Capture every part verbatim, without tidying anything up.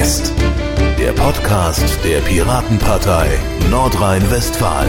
West, der Podcast der Piratenpartei Nordrhein-Westfalen.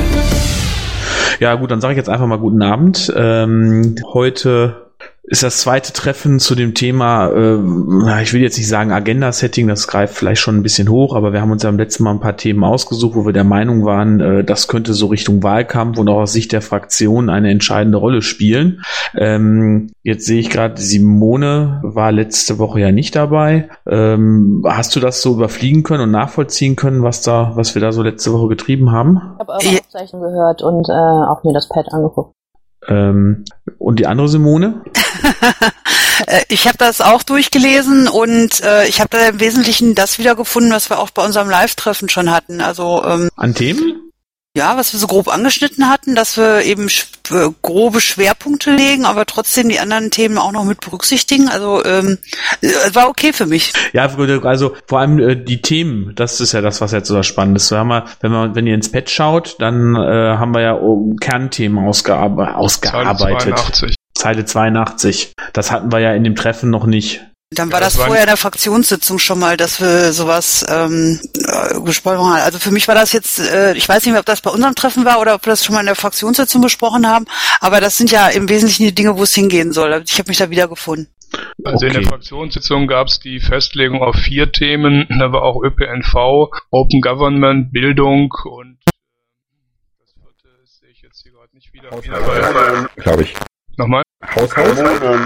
Ja gut, dann sage ich jetzt einfach mal guten Abend. Ähm, heute ist das zweite Treffen zu dem Thema, äh, ich will jetzt nicht sagen Agenda-Setting, das greift vielleicht schon ein bisschen hoch, aber wir haben uns ja am letzten Mal ein paar Themen ausgesucht, wo wir der Meinung waren, äh, das könnte so Richtung Wahlkampf und auch aus Sicht der Fraktion eine entscheidende Rolle spielen. Ähm, jetzt sehe ich gerade, Simone war letzte Woche ja nicht dabei. Ähm, hast du das so überfliegen können und nachvollziehen können, was da, was wir da so letzte Woche getrieben haben? Ich habe eure Aufzeichnung gehört und äh, auch mir das Pad angeguckt. Ähm, und die andere Simone? Ich habe das auch durchgelesen und äh, ich habe da im Wesentlichen das wiedergefunden, was wir auch bei unserem Live-Treffen schon hatten. Also ähm, an Themen? Ja, was wir so grob angeschnitten hatten, dass wir eben sch- grobe Schwerpunkte legen, aber trotzdem die anderen Themen auch noch mit berücksichtigen. Also ähm, war okay für mich. Ja, also vor allem äh, die Themen, das ist ja das, was jetzt so spannend ist. So haben wir, wenn man, wenn ihr ins Pad schaut, dann äh, haben wir ja oh, Kernthemen ausgearbe- ausgearbeitet. Zeile zweiundachtzig. Zeile zweiundachtzig. Das hatten wir ja in dem Treffen noch nicht. Dann war ja, das, das vorher in der Fraktionssitzung schon mal, dass wir sowas ähm, äh, besprochen haben. Also für mich war das jetzt, äh, ich weiß nicht mehr, ob das bei unserem Treffen war oder ob wir das schon mal in der Fraktionssitzung besprochen haben, aber das sind ja im Wesentlichen die Dinge, wo es hingehen soll. Ich habe mich da wiedergefunden. Also okay. In der Fraktionssitzung gab es die Festlegung auf vier Themen. Da war auch Ö P N V, Open Government, Bildung und das vierte sehe ich jetzt hier gerade nicht wieder. wieder Glaube ich. Nochmal? Haushalt?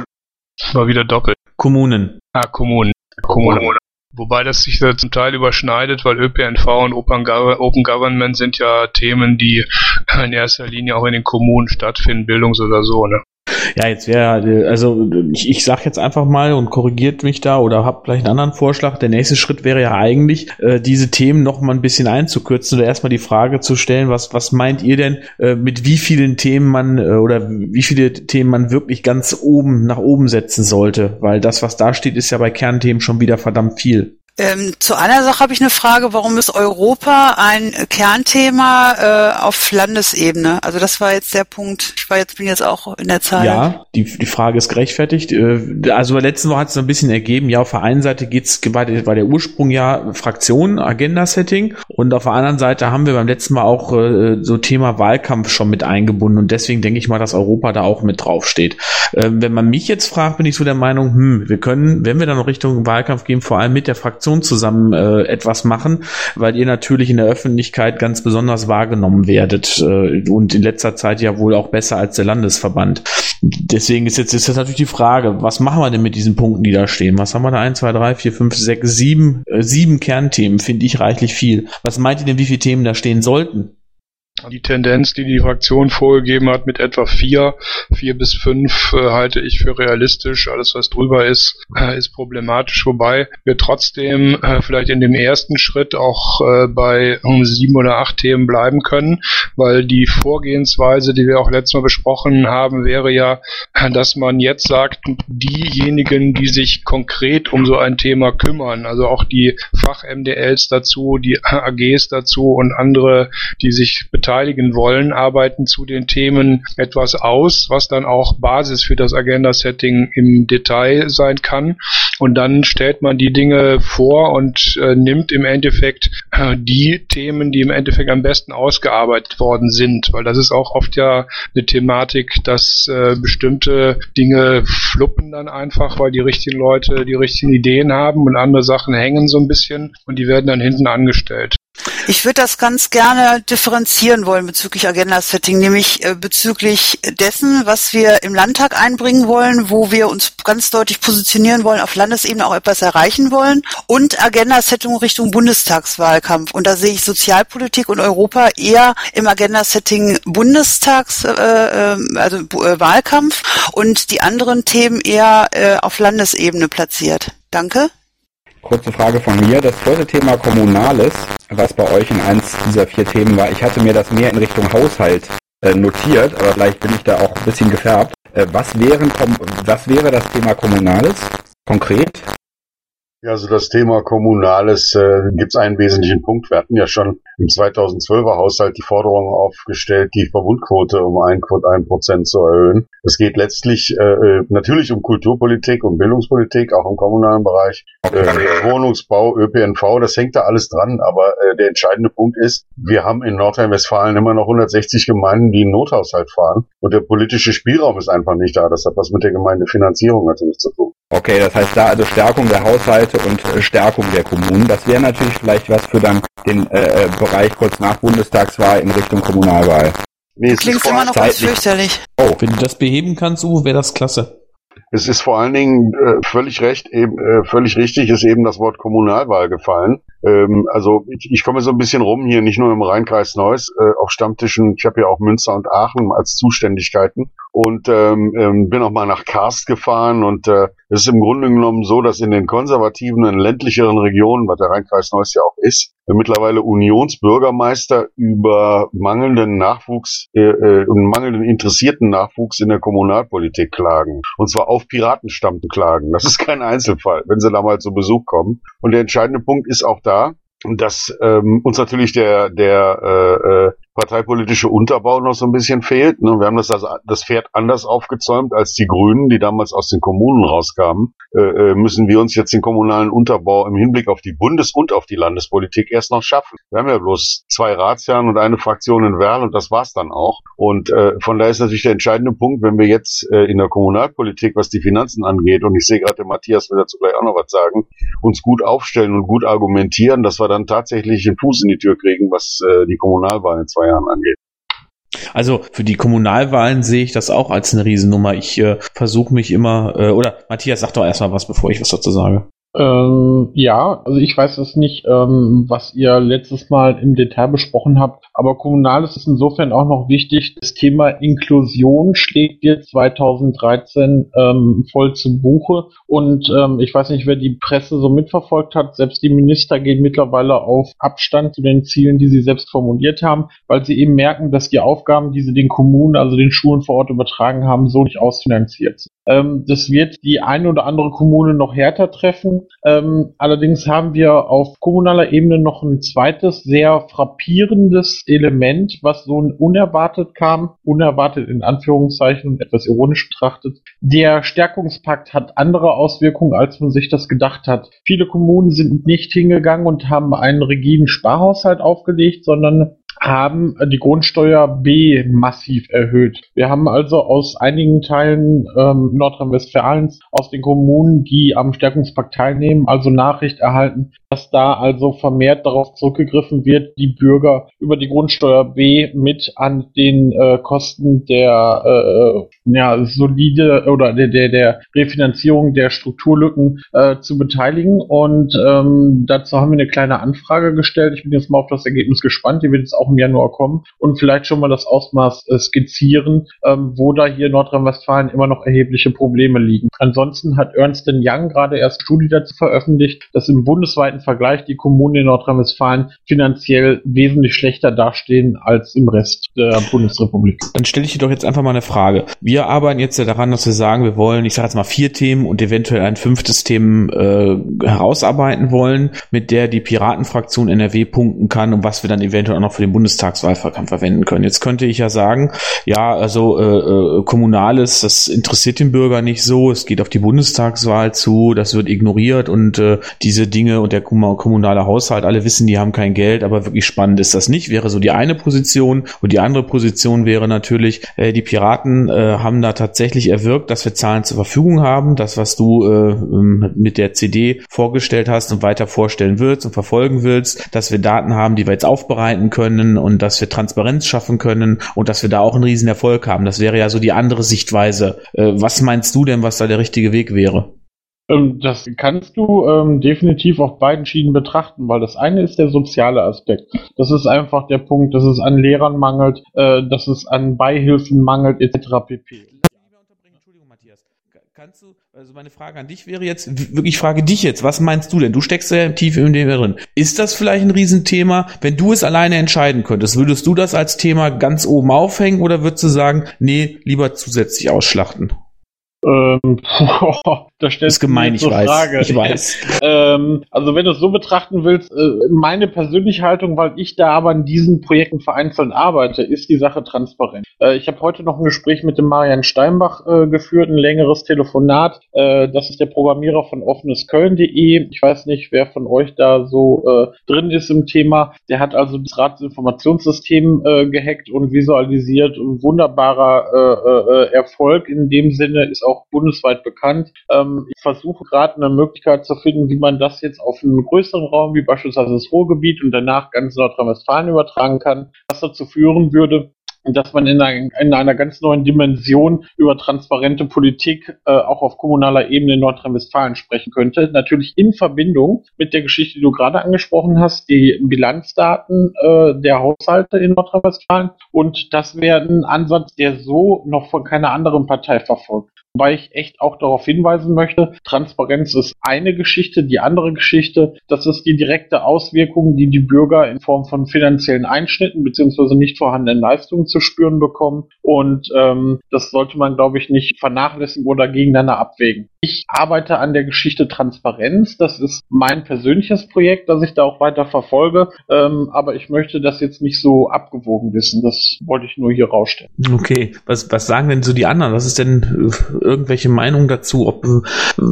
War wieder doppelt. Kommunen. Ah, Kommunen. Kommunen. Wobei das sich da zum Teil überschneidet, weil Ö P N V und Open Government sind ja Themen, die in erster Linie auch in den Kommunen stattfinden, Bildungs- oder so, ne? Ja, jetzt wäre, also ich, ich sag jetzt einfach mal und korrigiert mich da oder hab vielleicht einen anderen Vorschlag. Der nächste Schritt wäre ja eigentlich, äh, diese Themen noch mal ein bisschen einzukürzen oder erstmal die Frage zu stellen, was was meint ihr denn, äh, mit wie vielen Themen man äh, oder wie viele Themen man wirklich ganz oben nach oben setzen sollte? Weil das, was da steht, ist ja bei Kernthemen schon wieder verdammt viel. Ähm, zu einer Sache habe ich eine Frage, warum ist Europa ein Kernthema äh, auf Landesebene? Also das war jetzt der Punkt, ich war jetzt, bin jetzt auch in der Zahl. Ja, die die Frage ist gerechtfertigt. Äh, also bei letzten Woche hat es so ein bisschen ergeben, ja, auf der einen Seite geht's, war der, war der Ursprung ja Fraktion, Agenda-Setting und auf der anderen Seite haben wir beim letzten Mal auch äh, so Thema Wahlkampf schon mit eingebunden und deswegen denke ich mal, dass Europa da auch mit draufsteht. Äh, wenn man mich jetzt fragt, bin ich so der Meinung, hm, wir können, wenn wir dann noch Richtung Wahlkampf gehen, vor allem mit der Fraktion zusammen äh, etwas machen, weil ihr natürlich in der Öffentlichkeit ganz besonders wahrgenommen werdet äh, und in letzter Zeit ja wohl auch besser als der Landesverband. Deswegen ist jetzt, ist jetzt natürlich die Frage, was machen wir denn mit diesen Punkten, die da stehen? Was haben wir da? eins, zwei, drei, vier, fünf, sechs, sieben, äh, sieben Kernthemen, finde ich reichlich viel. Was meint ihr denn, wie viele Themen da stehen sollten? Die Tendenz, die die Fraktion vorgegeben hat, mit etwa vier, vier bis fünf, äh, halte ich für realistisch. Alles, was drüber ist, äh, ist problematisch. Wobei wir trotzdem äh, vielleicht in dem ersten Schritt auch äh, bei um, sieben oder acht Themen bleiben können, weil die Vorgehensweise, die wir auch letztes Mal besprochen haben, wäre ja, dass man jetzt sagt, diejenigen, die sich konkret um so ein Thema kümmern, also auch die Fach-M D Ls dazu, die A Gs dazu und andere, die sich beteiligen wollen, arbeiten zu den Themen etwas aus, was dann auch Basis für das Agenda-Setting im Detail sein kann. Und dann stellt man die Dinge vor und äh, nimmt im Endeffekt äh, die Themen, die im Endeffekt am besten ausgearbeitet worden sind. Weil das ist auch oft ja eine Thematik, dass äh, bestimmte Dinge fluppen dann einfach, weil die richtigen Leute die richtigen Ideen haben und andere Sachen hängen so ein bisschen und die werden dann hinten angestellt. Ich würde das ganz gerne differenzieren wollen bezüglich Agenda-Setting, nämlich äh, bezüglich dessen, was wir im Landtag einbringen wollen, wo wir uns ganz deutlich positionieren wollen, auf Landesebene auch etwas erreichen wollen, und Agenda-Setting Richtung Bundestagswahlkampf. Und da sehe ich Sozialpolitik und Europa eher im Agenda-Setting Bundestags, äh, also äh, Wahlkampf, und die anderen Themen eher äh, auf Landesebene platziert. Danke. Kurze Frage von mir. Das vierte Thema Kommunales, was bei euch in eins dieser vier Themen war, ich hatte mir das mehr in Richtung Haushalt äh, notiert, aber vielleicht bin ich da auch ein bisschen gefärbt. Äh, was, wären, was wäre das Thema Kommunales konkret? Ja, also das Thema Kommunales äh, gibt es einen wesentlichen Punkt. Wir hatten ja schon im zweitausendzwölfer Haushalt die Forderung aufgestellt, die Verbundquote um ein Prozent zu erhöhen. Es geht letztlich äh, natürlich um Kulturpolitik, um Bildungspolitik, auch im kommunalen Bereich, äh, Wohnungsbau, Ö P N V, das hängt da alles dran. Aber äh, der entscheidende Punkt ist, wir haben in Nordrhein-Westfalen immer noch hundertsechzig Gemeinden, die einen Nothaushalt fahren. Und der politische Spielraum ist einfach nicht da. Das hat was mit der Gemeindefinanzierung natürlich zu tun. Okay, das heißt da also Stärkung der Haushalte und äh, Stärkung der Kommunen. Das wäre natürlich vielleicht was für dann den äh, Bereich kurz nach Bundestagswahl in Richtung Kommunalwahl. Nee, Klingt immer noch ganz fürchterlich. Oh, wenn du das beheben kannst, Uwe, wäre das klasse. Es ist vor allen Dingen äh, völlig recht, eben äh, völlig richtig ist eben das Wort Kommunalwahl gefallen. Ähm, also ich, ich komme so ein bisschen rum hier, nicht nur im Rheinkreis Neuss, äh, auf Stammtischen. Ich habe ja auch Münster und Aachen als Zuständigkeiten und ähm, ähm, bin auch mal nach Karst gefahren und äh, es ist im Grunde genommen so, dass in den konservativen, in ländlicheren Regionen, was der Rheinkreis Neuss ja auch ist, äh, mittlerweile Unionsbürgermeister über mangelnden Nachwuchs äh, äh, und mangelnden interessierten Nachwuchs in der Kommunalpolitik klagen. Und zwar auf Piratenstamm klagen. Das ist kein Einzelfall, wenn sie da mal zu Besuch kommen. Und der entscheidende Punkt ist auch da, dass ähm, uns natürlich der der äh, äh, parteipolitische Unterbau noch so ein bisschen fehlt. Ne? Wir haben das, also, das Pferd anders aufgezäumt als die Grünen, die damals aus den Kommunen rauskamen. Äh, müssen wir uns jetzt den kommunalen Unterbau im Hinblick auf die Bundes- und auf die Landespolitik erst noch schaffen. Wir haben ja bloß zwei Ratsherren und eine Fraktion in Werl und das war's dann auch. Und äh, von daher ist natürlich der entscheidende Punkt, wenn wir jetzt äh, in der Kommunalpolitik, was die Finanzen angeht, und ich sehe gerade, der Matthias will dazu gleich auch noch was sagen, uns gut aufstellen und gut argumentieren, dass wir dann tatsächlich einen Fuß in die Tür kriegen, was äh, die Kommunalwahlen in zwei Jahren angeht. Also für die Kommunalwahlen sehe ich das auch als eine Riesennummer. Ich äh, versuche mich immer, äh, oder Matthias, sag doch erstmal was, bevor ich was dazu sage. Ähm, ja, also ich weiß es nicht, ähm, was ihr letztes Mal im Detail besprochen habt, aber Kommunales ist insofern auch noch wichtig. Das Thema Inklusion schlägt dir zweitausenddreizehn ähm, voll zu Buche und ähm, ich weiß nicht, wer die Presse so mitverfolgt hat, selbst die Minister gehen mittlerweile auf Abstand zu den Zielen, die sie selbst formuliert haben, weil sie eben merken, dass die Aufgaben, die sie den Kommunen, also den Schulen vor Ort übertragen haben, so nicht ausfinanziert sind. Ähm, das wird die eine oder andere Kommune noch härter treffen. Ähm, allerdings haben wir auf kommunaler Ebene noch ein zweites, sehr frappierendes Element, was so unerwartet kam, unerwartet in Anführungszeichen und etwas ironisch betrachtet. Der Stärkungspakt hat andere Auswirkungen, als man sich das gedacht hat. Viele Kommunen sind nicht hingegangen und haben einen rigiden Sparhaushalt aufgelegt, sondern haben die Grundsteuer B massiv erhöht. Wir haben also aus einigen Teilen ähm, Nordrhein-Westfalens, aus den Kommunen, die am Stärkungspakt teilnehmen, also Nachricht erhalten, dass da also vermehrt darauf zurückgegriffen wird, die Bürger über die Grundsteuer B mit an den äh, Kosten der äh, ja, solide oder der, der, der Refinanzierung der Strukturlücken äh, zu beteiligen. Und ähm, dazu haben wir eine kleine Anfrage gestellt. Ich bin jetzt mal auf das Ergebnis gespannt. Die wird jetzt auch im Januar kommen und vielleicht schon mal das Ausmaß äh, skizzieren, ähm, wo da hier in Nordrhein-Westfalen immer noch erhebliche Probleme liegen. Ansonsten hat Ernst and Young gerade erst eine Studie dazu veröffentlicht, dass im bundesweiten Vergleich die Kommunen in Nordrhein-Westfalen finanziell wesentlich schlechter dastehen als im Rest der Bundesrepublik. Dann stelle ich dir doch jetzt einfach mal eine Frage. Wir arbeiten jetzt ja daran, dass wir sagen, wir wollen, ich sage jetzt mal vier Themen und eventuell ein fünftes Themen äh, herausarbeiten wollen, mit der die Piratenfraktion N R W punkten kann und was wir dann eventuell auch noch für den Bundestagswahlkampf verwenden können. Jetzt könnte ich ja sagen, ja, also äh, Kommunales, das interessiert den Bürger nicht so, es geht auf die Bundestagswahl zu, das wird ignoriert und äh, diese Dinge und der kommunale Haushalt, alle wissen, die haben kein Geld, aber wirklich spannend ist das nicht, wäre so die eine Position. Und die andere Position wäre natürlich, äh, die Piraten äh, haben da tatsächlich erwirkt, dass wir Zahlen zur Verfügung haben, das, was du äh, mit der C D vorgestellt hast und weiter vorstellen willst und verfolgen willst, dass wir Daten haben, die wir jetzt aufbereiten können und dass wir Transparenz schaffen können und dass wir da auch einen riesen Erfolg haben. Das wäre ja so die andere Sichtweise. Äh, was meinst du denn, was da der richtige Weg wäre? Das kannst du ähm, definitiv auf beiden Schienen betrachten, weil das eine ist der soziale Aspekt. Das ist einfach der Punkt, dass es an Lehrern mangelt, äh, dass es an Beihilfen mangelt, et cetera pp. Entschuldigung, Matthias. Kannst du, also meine Frage an dich wäre jetzt, wirklich frage dich jetzt, was meinst du denn? Du steckst sehr tief in dem drin. Ist das vielleicht ein Riesenthema? Wenn du es alleine entscheiden könntest, würdest du das als Thema ganz oben aufhängen oder würdest du sagen, nee, lieber zusätzlich ausschlachten? Ähm, Da stellst ist gemein, ich weiß. Frage. Ich weiß. ähm, also wenn du es so betrachten willst, äh, meine persönliche Haltung, weil ich da aber in diesen Projekten vereinzelt arbeite, ist die Sache transparent. Äh, ich habe heute noch ein Gespräch mit dem Marian Steinbach äh, geführt, ein längeres Telefonat. Äh, das ist der Programmierer von offenes köln punkt de. Ich weiß nicht, wer von euch da so äh, drin ist im Thema. Der hat also das Ratsinformationssystem äh, gehackt und visualisiert. Ein wunderbarer äh, äh, Erfolg in dem Sinne, ist auch bundesweit bekannt. Ähm, Ich versuche gerade eine Möglichkeit zu finden, wie man das jetzt auf einen größeren Raum, wie beispielsweise das Ruhrgebiet und danach ganz Nordrhein-Westfalen übertragen kann, was dazu führen würde, dass man in einer, in einer ganz neuen Dimension über transparente Politik äh, auch auf kommunaler Ebene in Nordrhein-Westfalen sprechen könnte. Natürlich in Verbindung mit der Geschichte, die du gerade angesprochen hast, die Bilanzdaten äh, der Haushalte in Nordrhein-Westfalen. Und das wäre ein Ansatz, der so noch von keiner anderen Partei verfolgt. Wobei ich echt auch darauf hinweisen möchte, Transparenz ist eine Geschichte, die andere Geschichte, das ist die direkte Auswirkung, die die Bürger in Form von finanziellen Einschnitten beziehungsweise nicht vorhandenen Leistungen zu spüren bekommen. Und ähm, das sollte man, glaube ich, nicht vernachlässigen oder gegeneinander abwägen. Ich arbeite an der Geschichte Transparenz. Das ist mein persönliches Projekt, das ich da auch weiter verfolge. Ähm, aber ich möchte das jetzt nicht so abgewogen wissen. Das wollte ich nur hier rausstellen. Okay, was, was sagen denn so die anderen? Was ist denn äh, irgendwelche Meinungen dazu? Ob, äh,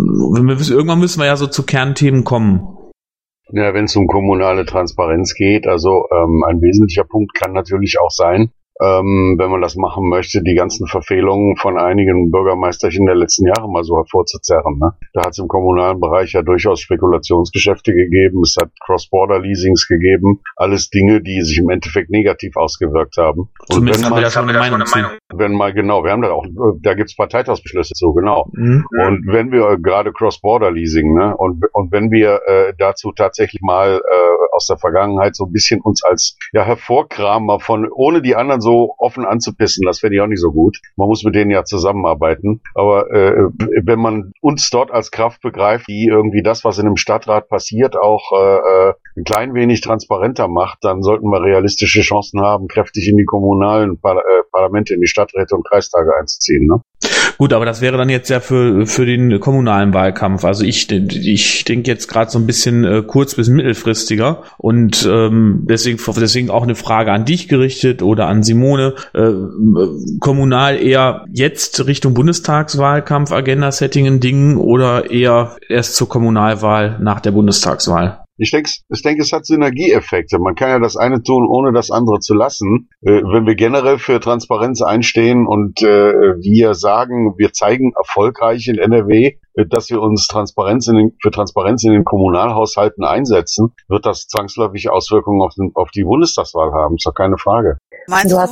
wir, irgendwann müssen wir ja so zu Kernthemen kommen. Ja, wenn es um kommunale Transparenz geht, also ähm, ein wesentlicher Punkt kann natürlich auch sein, ähm, wenn man das machen möchte, die ganzen Verfehlungen von einigen Bürgermeisterchen der letzten Jahre mal so hervorzuzerren. Ne? Da hat es im kommunalen Bereich ja durchaus Spekulationsgeschäfte gegeben, es hat Cross-Border-Leasings gegeben, alles Dinge, die sich im Endeffekt negativ ausgewirkt haben. Zumindest Und wenn haben man, wir da schon eine Meinung zu. Wenn mal, genau, wir haben da auch, da gibt's Parteitagsbeschlüsse zu, genau. Mhm. Und wenn wir äh, gerade Cross-Border-Leasing, ne, und, und wenn wir äh, dazu tatsächlich mal äh, aus der Vergangenheit so ein bisschen uns als ja hervorkramer von, ohne die anderen so so offen anzupissen, das fände ich auch nicht so gut. Man muss mit denen ja zusammenarbeiten. Aber äh, wenn man uns dort als Kraft begreift, die irgendwie das, was in einem Stadtrat passiert, auch äh, ein klein wenig transparenter macht, dann sollten wir realistische Chancen haben, kräftig in die kommunalen Par- äh, Parlamente, in die Stadträte und Kreistage einzuziehen. Ne? Gut, aber das wäre dann jetzt ja für für den kommunalen Wahlkampf. Also ich ich denke jetzt gerade so ein bisschen äh, kurz- bis mittelfristiger und ähm, deswegen deswegen auch eine Frage an dich gerichtet oder an Simone. Äh, kommunal eher jetzt Richtung Bundestagswahlkampf, Agenda-Setting Dingen oder eher erst zur Kommunalwahl nach der Bundestagswahl? Ich denke, ich denke, es hat Synergieeffekte. Man kann ja das eine tun, ohne das andere zu lassen. Äh, wenn wir generell für Transparenz einstehen und äh, wir sagen, wir zeigen erfolgreich in N R W, äh, dass wir uns Transparenz in den, für Transparenz in den Kommunalhaushalten einsetzen, wird das zwangsläufig Auswirkungen auf, den, auf die Bundestagswahl haben. Ist doch keine Frage. Meinst du?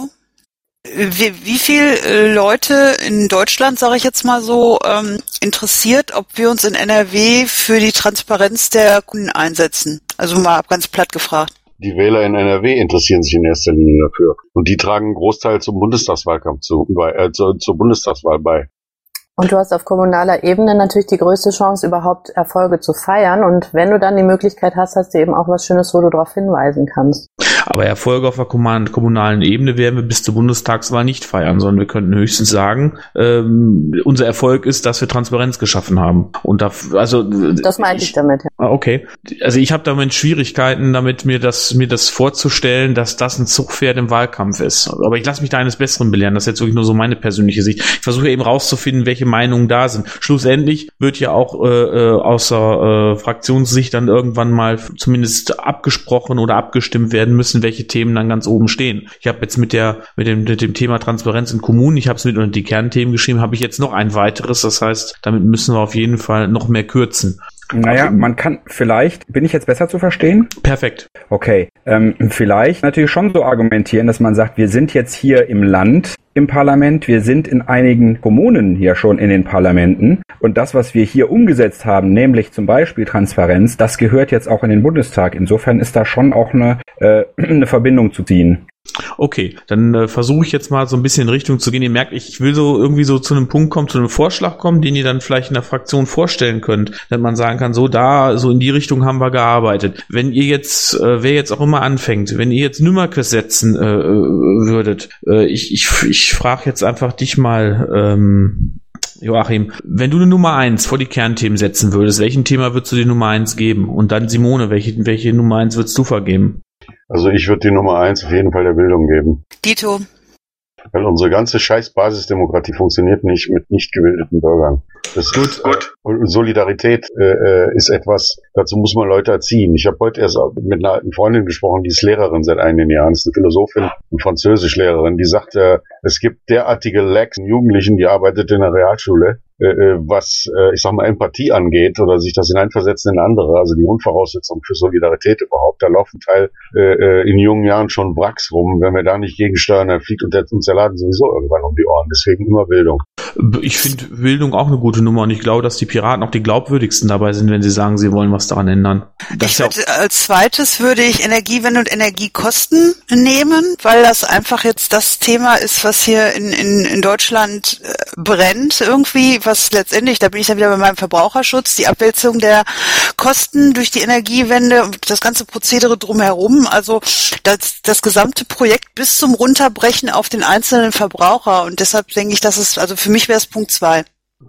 Wie, wie viel Leute in Deutschland, sage ich jetzt mal so, ähm, interessiert, ob wir uns in N R W für die Transparenz der Kunden einsetzen? Also mal ganz platt gefragt. Die Wähler in N R W interessieren sich in erster Linie dafür. Und die tragen einen Großteil zum Bundestagswahlkampf zu, äh, zur, zur Bundestagswahl bei. Und du hast auf kommunaler Ebene natürlich die größte Chance, überhaupt Erfolge zu feiern. Und wenn du dann die Möglichkeit hast, hast du eben auch was Schönes, wo du darauf hinweisen kannst. Aber Erfolge auf der kommunalen Ebene werden wir bis zur Bundestagswahl nicht feiern, sondern wir könnten höchstens sagen, ähm, unser Erfolg ist, dass wir Transparenz geschaffen haben. Und da, also das meinte ich, ich damit. Ja. Okay, also ich habe damit Schwierigkeiten, damit mir das mir das vorzustellen, dass das ein Zugpferd im Wahlkampf ist. Aber ich lasse mich da eines Besseren belehren. Das ist jetzt wirklich nur so meine persönliche Sicht. Ich versuche eben rauszufinden, welche Meinungen da sind. Schlussendlich wird ja auch äh, außer äh, Fraktionssicht dann irgendwann mal zumindest abgesprochen oder abgestimmt werden müssen, welche Themen dann ganz oben stehen. Ich habe jetzt mit der mit dem mit dem Thema Transparenz in Kommunen, ich habe es mit unter die Kernthemen geschrieben, habe ich jetzt noch ein weiteres. Das heißt, damit müssen wir auf jeden Fall noch mehr kürzen. Naja, also, man kann vielleicht, bin ich jetzt besser zu verstehen? Perfekt. Okay, ähm, vielleicht natürlich schon so argumentieren, dass man sagt, wir sind jetzt hier im Land im Parlament, wir sind in einigen Kommunen hier schon in den Parlamenten und das, was wir hier umgesetzt haben, nämlich zum Beispiel Transparenz, das gehört jetzt auch in den Bundestag. Insofern ist da schon auch eine, äh, eine Verbindung zu ziehen. Okay, dann äh, versuche ich jetzt mal so ein bisschen in Richtung zu gehen. Ihr merkt, ich will so irgendwie so zu einem Punkt kommen, zu einem Vorschlag kommen, den ihr dann vielleicht in der Fraktion vorstellen könnt, dass man sagen kann, so da, so in die Richtung haben wir gearbeitet. Wenn ihr jetzt, äh, wer jetzt auch immer anfängt, wenn ihr jetzt Nümmerkes setzen äh, würdet, äh, ich ich ich frage jetzt einfach dich mal, ähm, Joachim, wenn du eine Nummer eins vor die Kernthemen setzen würdest, welchen Thema würdest du die Nummer eins geben? Und dann Simone, welche, welche Nummer eins würdest du vergeben? Also ich würde die Nummer eins auf jeden Fall der Bildung geben. Dito. Weil unsere ganze scheiß Basisdemokratie funktioniert nicht mit nicht gebildeten Bürgern. Das gut, ist, gut. Und Solidarität äh, ist etwas, dazu muss man Leute erziehen. Ich habe heute erst mit einer alten Freundin gesprochen, die ist Lehrerin seit einigen Jahren. Das ist eine Philosophin und Französischlehrerin, die sagt, äh, es gibt derartige Lacks in Jugendlichen, die arbeitet in der Realschule, äh, was, äh, ich sag mal, Empathie angeht oder sich das hineinversetzen in andere, also die Grundvoraussetzung für Solidarität überhaupt. Da laufen Teil äh, in jungen Jahren schon Wracks rum. Wenn wir da nicht gegensteuern, dann fliegt uns der Laden sowieso irgendwann um die Ohren. Deswegen immer Bildung. Ich finde Bildung auch eine gute Nummer und ich glaube, dass die Piraten auch die glaubwürdigsten dabei sind, wenn sie sagen, sie wollen was daran ändern. Das ich würde, als zweites würde ich Energiewende und Energiekosten nehmen, weil das einfach jetzt das Thema ist, was hier in, in, in Deutschland äh, brennt irgendwie, was letztendlich, da bin ich dann wieder bei meinem Verbraucherschutz, die Abwälzung der Kosten durch die Energiewende und das ganze Prozedere drumherum, also das, das gesamte Projekt bis zum Runterbrechen auf den einzelnen Verbraucher und deshalb denke ich, dass es, also für mich wäre es Punkt zwei.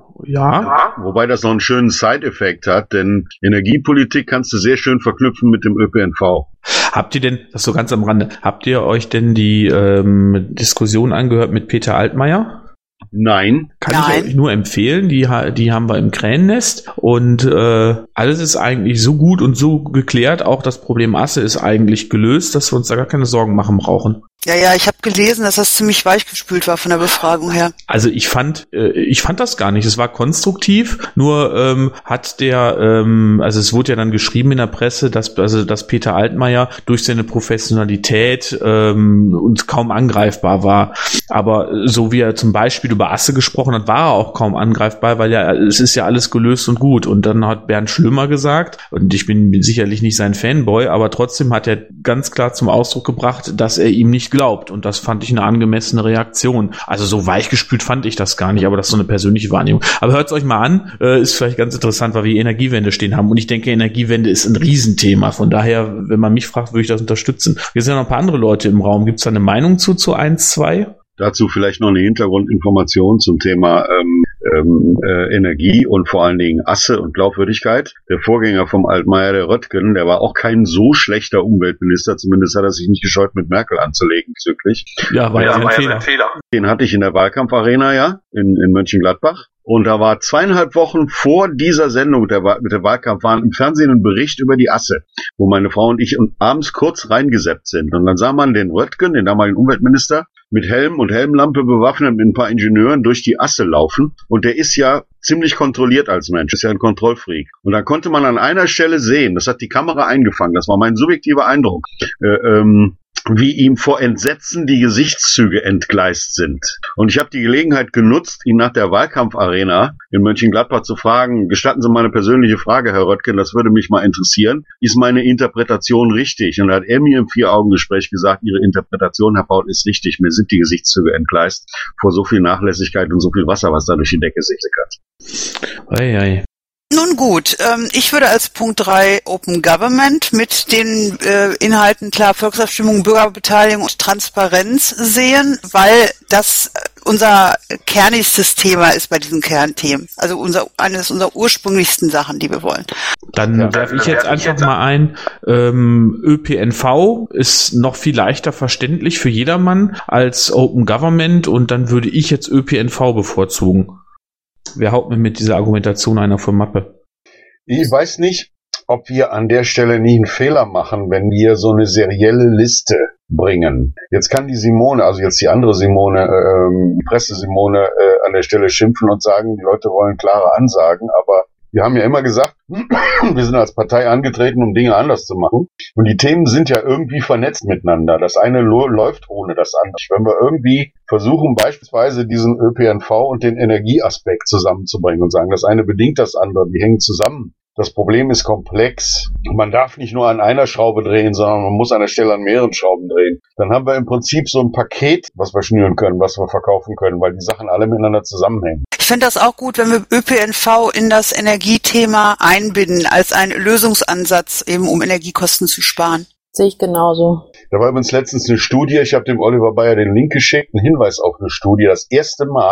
Ja. Wobei das noch einen schönen Side-Effekt hat, denn Energiepolitik kannst du sehr schön verknüpfen mit dem Ö P N V. Habt ihr denn, das so ganz am Rande, habt ihr euch denn die ähm, Diskussion angehört mit Peter Altmaier? Nein. Kann Nein. ich euch nur empfehlen, die, die haben wir im Krähennest und äh, alles ist eigentlich so gut und so geklärt, auch das Problem Asse ist eigentlich gelöst, dass wir uns da gar keine Sorgen machen brauchen. Ja, ja, ich habe gelesen, dass das ziemlich weichgespült war von der Befragung her. Also ich fand, äh, ich fand das gar nicht. Es war konstruktiv. Nur ähm, hat der, ähm, also es wurde ja dann geschrieben in der Presse, dass also dass Peter Altmaier durch seine Professionalität ähm, und kaum angreifbar war. Aber so wie er zum Beispiel über Asse gesprochen hat, war er auch kaum angreifbar, weil ja es ist ja alles gelöst und gut. Und dann hat Bernd Schlömer gesagt, und ich bin sicherlich nicht sein Fanboy, aber trotzdem hat er ganz klar zum Ausdruck gebracht, dass er ihm nicht glaubt. Und das fand ich eine angemessene Reaktion. Also so weichgespült fand ich das gar nicht, aber das ist so eine persönliche Wahrnehmung. Aber hört es euch mal an, äh, ist vielleicht ganz interessant, weil wir Energiewende stehen haben. Und ich denke, Energiewende ist ein Riesenthema. Von daher, wenn man mich fragt, würde ich das unterstützen. Wir sind ja noch ein paar andere Leute im Raum. Gibt es da eine Meinung zu, zu eins, zwei? Dazu vielleicht noch eine Hintergrundinformation zum Thema ähm, ähm, äh, Energie und vor allen Dingen Asse und Glaubwürdigkeit. Der Vorgänger vom Altmaier, der Röttgen, der war auch kein so schlechter Umweltminister, zumindest hat er sich nicht gescheut, mit Merkel anzulegen bezüglich. Ja, war ja, ja ein Fehler. Fehler. Den hatte ich in der Wahlkampfarena, ja, in, in Mönchengladbach. Und da war zweieinhalb Wochen vor dieser Sendung der, mit der Wahlkampf waren im Fernsehen ein Bericht über die Asse, wo meine Frau und ich abends kurz reingeseppt sind. Und dann sah man den Röttgen, den damaligen Umweltminister, mit Helm und Helmlampe bewaffnet mit ein paar Ingenieuren durch die Asse laufen. Und der ist ja ziemlich kontrolliert als Mensch, ist ja ein Kontrollfreak. Und dann konnte man an einer Stelle sehen, das hat die Kamera eingefangen, das war mein subjektiver Eindruck, äh, ähm, wie ihm vor Entsetzen die Gesichtszüge entgleist sind. Und ich habe die Gelegenheit genutzt, ihn nach der Wahlkampfarena in Mönchengladbach zu fragen, gestatten Sie mal eine persönliche Frage, Herr Röttgen, das würde mich mal interessieren. Ist meine Interpretation richtig? Und da hat er mir im Vier-Augen-Gespräch gesagt, Ihre Interpretation, Herr Paul, ist richtig. Mir sind die Gesichtszüge entgleist vor so viel Nachlässigkeit und so viel Wasser, was da durch die Decke sickert. Ei, ei. Nun gut, ähm, ich würde als Punkt drei Open Government mit den äh, Inhalten klar Volksabstimmung, Bürgerbeteiligung und Transparenz sehen, weil das unser kernigstes Thema ist bei diesen Kernthemen. Also unser eines unserer ursprünglichsten Sachen, die wir wollen. Dann ja, werfe ich jetzt einfach jetzt mal ein, ähm, Ö P N V ist noch viel leichter verständlich für jedermann als Open Government und dann würde ich jetzt Ö P N V bevorzugen. Wer haut mir mit dieser Argumentation einer von Mappe? Ich weiß nicht, ob wir an der Stelle nie einen Fehler machen, wenn wir so eine serielle Liste bringen. Jetzt kann die Simone, also jetzt die andere Simone, ähm, die Presse-Simone äh, an der Stelle schimpfen und sagen, die Leute wollen klare Ansagen, aber wir haben ja immer gesagt, wir sind als Partei angetreten, um Dinge anders zu machen. Und die Themen sind ja irgendwie vernetzt miteinander. Das eine lo- läuft ohne das andere. Wenn wir irgendwie versuchen, beispielsweise diesen Ö P N V und den Energieaspekt zusammenzubringen und sagen, das eine bedingt das andere, die hängen zusammen. Das Problem ist komplex. Man darf nicht nur an einer Schraube drehen, sondern man muss an der Stelle an mehreren Schrauben drehen. Dann haben wir im Prinzip so ein Paket, was wir schnüren können, was wir verkaufen können, weil die Sachen alle miteinander zusammenhängen. Ich finde das auch gut, wenn wir Ö P N V in das Energiethema einbinden, als einen Lösungsansatz, eben um Energiekosten zu sparen. Sehe ich genauso. Da war übrigens letztens eine Studie, ich habe dem Oliver Bayer den Link geschickt, ein Hinweis auf eine Studie. Das erste Mal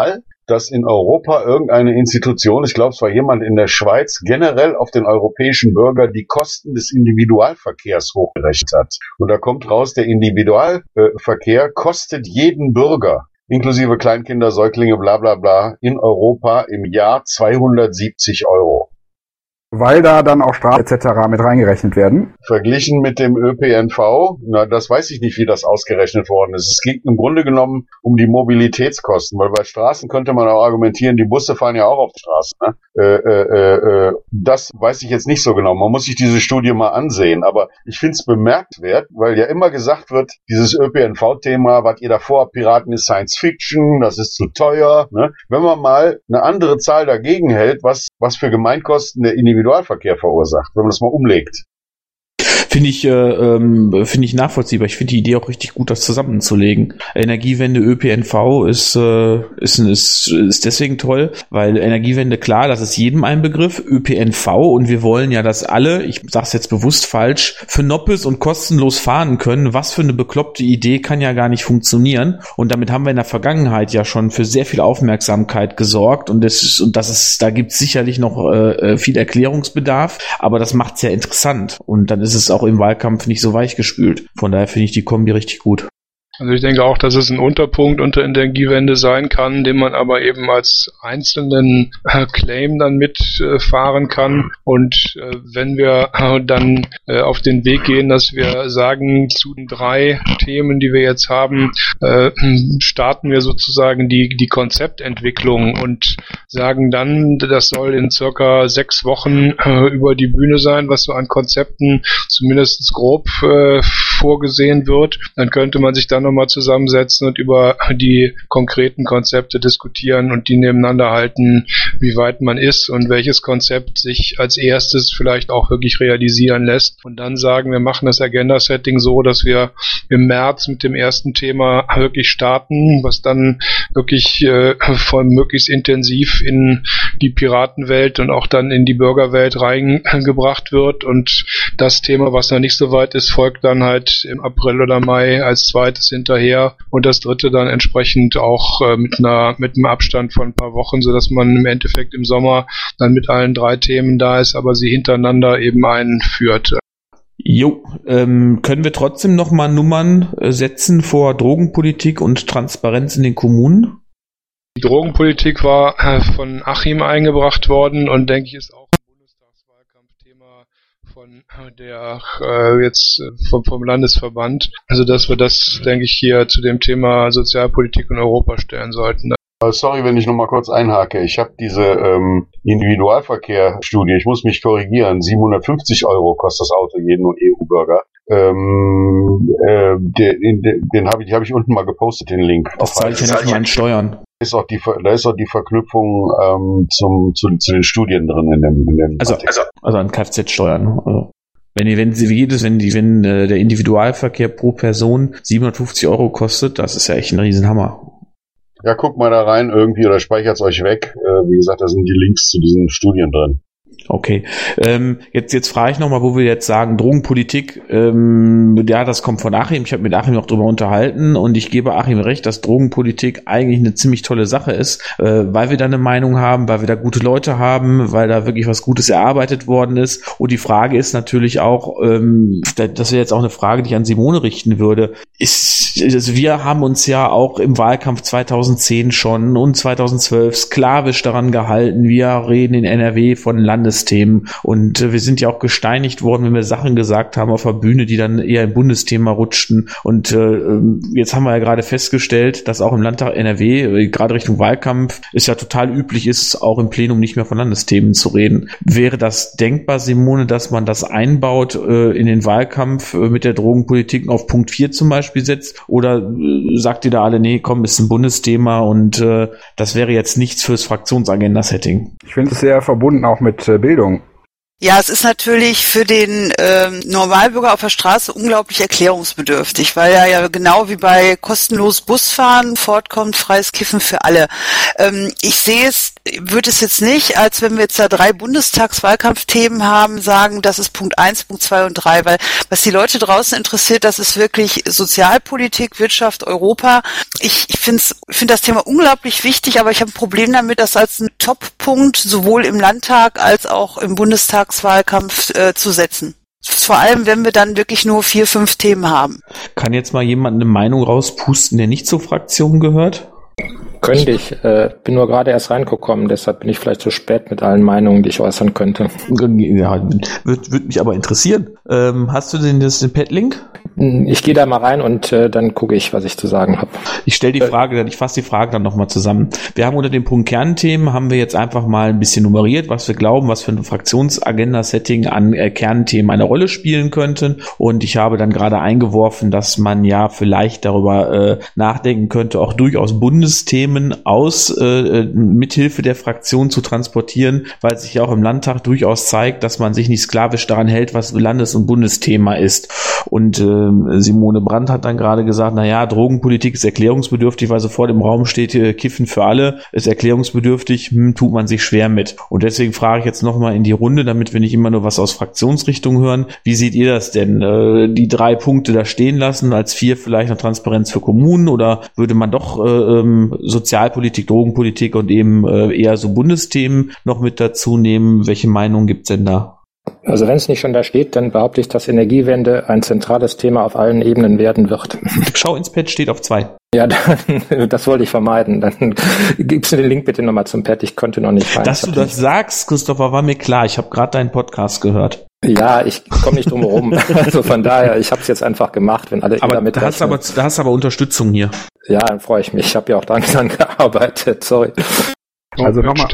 dass in Europa irgendeine Institution, ich glaube es war jemand in der Schweiz, generell auf den europäischen Bürger die Kosten des Individualverkehrs hochgerechnet hat. Und da kommt raus, der Individualverkehr kostet jeden Bürger, inklusive Kleinkinder, Säuglinge, bla bla bla, in Europa im Jahr zweihundertsiebzig Euro. Weil da dann auch Straßen et cetera mit reingerechnet werden? Verglichen mit dem Ö P N V, na, das weiß ich nicht, wie das ausgerechnet worden ist. Es ging im Grunde genommen um die Mobilitätskosten, weil bei Straßen könnte man auch argumentieren, die Busse fahren ja auch auf Straßen. Ne? Äh, äh, äh, das weiß ich jetzt nicht so genau. Man muss sich diese Studie mal ansehen, aber ich finde es bemerkenswert, weil ja immer gesagt wird, dieses Ö P N V-Thema, was ihr davor habt, Piraten, ist Science Fiction, das ist zu teuer. Ne? Wenn man mal eine andere Zahl dagegen hält, was, was für Gemeinkosten der Individualverkehr verursacht, wenn man das mal umlegt. Finde ich, äh, ähm, finde ich nachvollziehbar. Ich finde die Idee auch richtig gut, das zusammenzulegen. Energiewende Ö P N V ist, äh, ist, ist, ist deswegen toll, weil Energiewende, klar, das ist jedem ein Begriff, Ö P N V, und wir wollen ja, dass alle, ich sag's jetzt bewusst falsch, für Noppes und kostenlos fahren können. Was für eine bekloppte Idee, kann ja gar nicht funktionieren. Und damit haben wir in der Vergangenheit ja schon für sehr viel Aufmerksamkeit gesorgt, und das ist, und das ist, da gibt's sicherlich noch äh, viel Erklärungsbedarf, aber das macht's ja interessant. Und dann ist es auch im Wahlkampf nicht so weichgespült. Von daher finde ich die Kombi richtig gut. Also ich denke auch, dass es ein Unterpunkt unter Energiewende sein kann, den man aber eben als einzelnen äh, Claim dann mitfahren äh, kann. Und äh, wenn wir äh, dann äh, auf den Weg gehen, dass wir sagen, zu den drei Themen, die wir jetzt haben, äh, starten wir sozusagen die, die Konzeptentwicklung und sagen dann, das soll in circa sechs Wochen äh, über die Bühne sein, was so an Konzepten zumindest grob äh, vorgesehen wird. Dann könnte man sich dann nochmal zusammensetzen und über die konkreten Konzepte diskutieren und die nebeneinander halten, wie weit man ist und welches Konzept sich als erstes vielleicht auch wirklich realisieren lässt. Und dann sagen, wir machen das Agenda-Setting so, dass wir im März mit dem ersten Thema wirklich starten, was dann wirklich äh, von möglichst intensiv in die Piratenwelt und auch dann in die Bürgerwelt reingebracht wird. Und das Thema, was noch nicht so weit ist, folgt dann halt im April oder Mai als zweites hinterher und das dritte dann entsprechend auch äh, mit einer mit einem Abstand von ein paar Wochen, so dass man im Endeffekt im Sommer dann mit allen drei Themen da ist, aber sie hintereinander eben einführt. Jo, ähm, können wir trotzdem noch mal Nummern äh, setzen vor Drogenpolitik und Transparenz in den Kommunen? Die Drogenpolitik war äh, von Achim eingebracht worden und denke ich ist auch von der äh, jetzt vom, vom Landesverband, also dass wir das, denke ich, hier zu dem Thema Sozialpolitik in Europa stellen sollten. Sorry, wenn ich noch mal kurz einhake. Ich habe diese ähm, Individualverkehr-Studie, ich muss mich korrigieren, siebenhundertfünfzig Euro kostet das Auto jeden E U-Bürger. Ähm, äh, den den, den habe ich, hab ich unten mal gepostet, den Link. Das zahle ich ja nicht mal an Steuern. Da ist auch die, da ist auch die Verknüpfung ähm, zum, zu, zu den Studien drin in dem, in dem also, also, also an Kfz-Steuern. Also. Wenn die, wenn sie jedes, wenn die, wenn äh, der Individualverkehr pro Person siebenhundertfünfzig Euro kostet, das ist ja echt ein Riesenhammer. Ja, guckt mal da rein irgendwie oder speichert's euch weg. Äh, wie gesagt, da sind die Links zu diesen Studien drin. Okay, ähm, jetzt jetzt frage ich nochmal, wo wir jetzt sagen, Drogenpolitik, ähm, ja, das kommt von Achim, ich habe mit Achim noch drüber unterhalten und ich gebe Achim recht, dass Drogenpolitik eigentlich eine ziemlich tolle Sache ist, äh, weil wir da eine Meinung haben, weil wir da gute Leute haben, weil da wirklich was Gutes erarbeitet worden ist. Und die Frage ist natürlich auch, ähm, das wäre jetzt auch eine Frage, die ich an Simone richten würde, ist, also wir haben uns ja auch im Wahlkampf zweitausendzehn schon und zweitausendzwölf sklavisch daran gehalten, wir reden in N R W von Landes Themen und äh, wir sind ja auch gesteinigt worden, wenn wir Sachen gesagt haben auf der Bühne, die dann eher im Bundesthema rutschten und äh, jetzt haben wir ja gerade festgestellt, dass auch im Landtag N R W, äh, gerade Richtung Wahlkampf, es ja total üblich ist, auch im Plenum nicht mehr von Landesthemen zu reden. Wäre das denkbar, Simone, dass man das einbaut äh, in den Wahlkampf äh, mit der Drogenpolitik auf Punkt vier zum Beispiel setzt oder äh, sagt ihr da alle, nee, komm, ist ein Bundesthema und äh, das wäre jetzt nichts fürs Fraktionsagenda-Setting? Ich finde es sehr verbunden auch mit äh, Bildung. Ja, es ist natürlich für den ähm, Normalbürger auf der Straße unglaublich erklärungsbedürftig, weil er ja genau wie bei kostenlos Busfahren fortkommt, freies Kiffen für alle. Ähm, ich sehe es, würde es jetzt nicht, als wenn wir jetzt da drei Bundestagswahlkampfthemen haben, sagen, das ist Punkt eins, Punkt zwei und drei, weil was die Leute draußen interessiert, das ist wirklich Sozialpolitik, Wirtschaft, Europa. Ich, ich finde find das Thema unglaublich wichtig, aber ich habe ein Problem damit, das als einen Top-Punkt sowohl im Landtag als auch im Bundestag Wahlkampf äh, zu setzen. Vor allem, wenn wir dann wirklich nur vier, fünf Themen haben. Kann jetzt mal jemand eine Meinung rauspusten, der nicht zur Fraktion gehört? Könnte ich. Äh, bin nur gerade erst reingekommen, deshalb bin ich vielleicht zu spät mit allen Meinungen, die ich äußern könnte. Ja, wird, wird mich aber interessieren. Ähm, hast du denn das den Pad-Link? Ich gehe da mal rein und äh, dann gucke ich, was ich zu sagen habe. Ich stelle die Frage, ich fasse die Frage dann nochmal zusammen. Wir haben unter dem Punkt Kernthemen, haben wir jetzt einfach mal ein bisschen nummeriert, was wir glauben, was für ein Fraktionsagenda-Setting an äh, Kernthemen eine Rolle spielen könnten. Und ich habe dann gerade eingeworfen, dass man ja vielleicht darüber äh, nachdenken könnte, auch durchaus Bundesthemen aus äh, mithilfe der Fraktion zu transportieren, weil sich ja auch im Landtag durchaus zeigt, dass man sich nicht sklavisch daran hält, was Landes- und Bundesthema ist. Und äh, Simone Brandt hat dann gerade gesagt, naja, Drogenpolitik ist erklärungsbedürftig, weil sofort im Raum steht, äh, Kiffen für alle ist erklärungsbedürftig, hm, tut man sich schwer mit. Und deswegen frage ich jetzt nochmal in die Runde, damit wir nicht immer nur was aus Fraktionsrichtung hören. Wie seht ihr das denn? Äh, die drei Punkte da stehen lassen, als vier vielleicht noch Transparenz für Kommunen, oder würde man doch äh, ähm, Sozialpolitik, Drogenpolitik und eben äh, eher so Bundesthemen noch mit dazu nehmen? Welche Meinung gibt's denn da? Also wenn es nicht schon da steht, dann behaupte ich, dass Energiewende ein zentrales Thema auf allen Ebenen werden wird. Schau ins Pad, steht auf zwei. Ja, dann, das wollte ich vermeiden. Dann gibst du den Link bitte nochmal zum Pad, ich konnte noch nicht rein. Dass du das sagst, Christopher, war mir klar. Ich habe gerade deinen Podcast gehört. Ja, ich komme nicht drum herum. Also von daher, ich habe es jetzt einfach gemacht, wenn alle aber damit da hast aber da hast aber Unterstützung hier. Ja, dann freue ich mich. Ich habe ja auch dran gearbeitet. Sorry. Also nochmal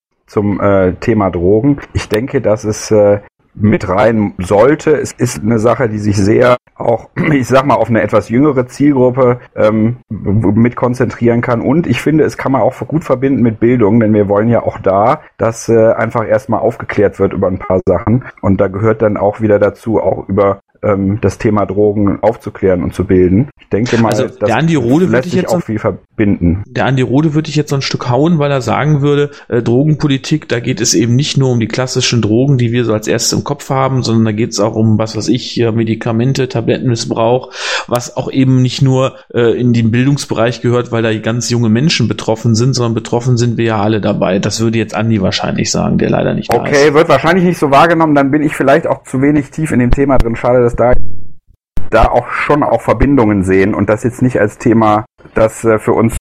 zum äh, Thema Drogen. Ich denke, dass es äh, mit rein sollte. Es ist eine Sache, die sich sehr auch, ich sag mal, auf eine etwas jüngere Zielgruppe ähm, mit konzentrieren kann. Und ich finde, es kann man auch gut verbinden mit Bildung, denn wir wollen ja auch da, dass äh, einfach erstmal aufgeklärt wird über ein paar Sachen. Und da gehört dann auch wieder dazu, auch über ähm, das Thema Drogen aufzuklären und zu bilden. Ich denke mal, also, das der Andi Rode lässt sich auch viel verbinden. Der Andi Rode würde ich jetzt so ein Stück hauen, weil er sagen würde, äh, Drogenpolitik, da geht es eben nicht nur um die klassischen Drogen, die wir so als erstes im Kopf haben, sondern da geht es auch um, was weiß ich, Medikamente, Tablettenmissbrauch, was auch eben nicht nur äh, in den Bildungsbereich gehört, weil da ganz junge Menschen betroffen sind, sondern betroffen sind wir ja alle dabei. Das würde jetzt Andi wahrscheinlich sagen, der leider nicht da ist. Okay, wird wahrscheinlich nicht so wahrgenommen, dann bin ich vielleicht auch zu wenig tief in dem Thema drin. Schade, dass da da auch schon auch Verbindungen sehen und das jetzt nicht als Thema, das äh, für uns.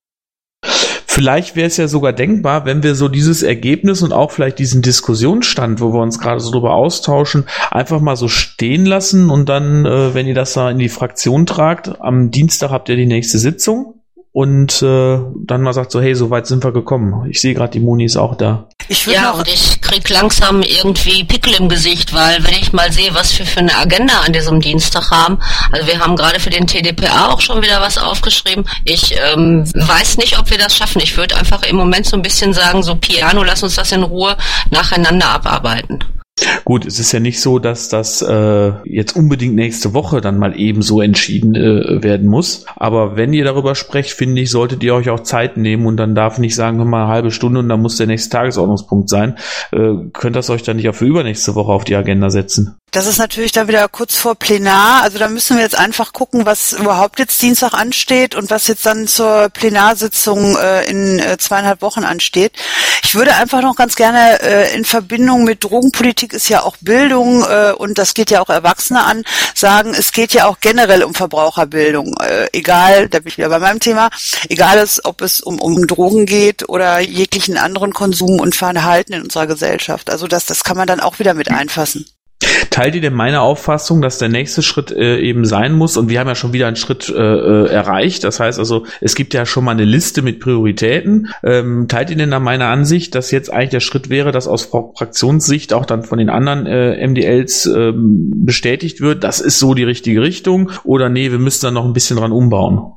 Vielleicht wäre es ja sogar denkbar, wenn wir so dieses Ergebnis und auch vielleicht diesen Diskussionsstand, wo wir uns gerade so drüber austauschen, einfach mal so stehen lassen und dann, äh, wenn ihr das da in die Fraktion tragt, am Dienstag habt ihr die nächste Sitzung und äh, dann mal sagt so, hey, so weit sind wir gekommen. Ich sehe gerade, die Moni ist auch da. Ich ja, und ich krieg langsam irgendwie Pickel im Gesicht, weil wenn ich mal sehe, was wir für eine Agenda an diesem Dienstag haben, also wir haben gerade für den T D P A auch schon wieder was aufgeschrieben. Ich ähm, weiß nicht, ob wir das schaffen. Ich würde einfach im Moment so ein bisschen sagen, so Piano, lass uns das in Ruhe nacheinander abarbeiten. Gut, es ist ja nicht so, dass das äh, jetzt unbedingt nächste Woche dann mal eben so entschieden äh, werden muss. Aber wenn ihr darüber sprecht, finde ich, solltet ihr euch auch Zeit nehmen und dann darf nicht sagen, hör mal, eine halbe Stunde und dann muss der nächste Tagesordnungspunkt sein. Äh, könnt das euch dann nicht auch für übernächste Woche auf die Agenda setzen? Das ist natürlich dann wieder kurz vor Plenar. Also da müssen wir jetzt einfach gucken, was überhaupt jetzt Dienstag ansteht und was jetzt dann zur Plenarsitzung äh, in äh, zweieinhalb Wochen ansteht. Ich würde einfach noch ganz gerne äh, in Verbindung mit Drogenpolitik ist ja auch Bildung äh, und das geht ja auch Erwachsene an, sagen, es geht ja auch generell um Verbraucherbildung. Äh, egal, da bin ich wieder bei meinem Thema, egal ist, ob es um, um Drogen geht oder jeglichen anderen Konsum und Verhalten in unserer Gesellschaft. Also das, das kann man dann auch wieder mit einfassen. Teilt ihr denn meine Auffassung, dass der nächste Schritt äh, eben sein muss, und wir haben ja schon wieder einen Schritt äh, erreicht, das heißt also, es gibt ja schon mal eine Liste mit Prioritäten, ähm, teilt ihr denn da meine Ansicht, dass jetzt eigentlich der Schritt wäre, dass aus Fraktionssicht auch dann von den anderen äh, M D Ls ähm, bestätigt wird, das ist so die richtige Richtung, oder nee, wir müssen da noch ein bisschen dran umbauen?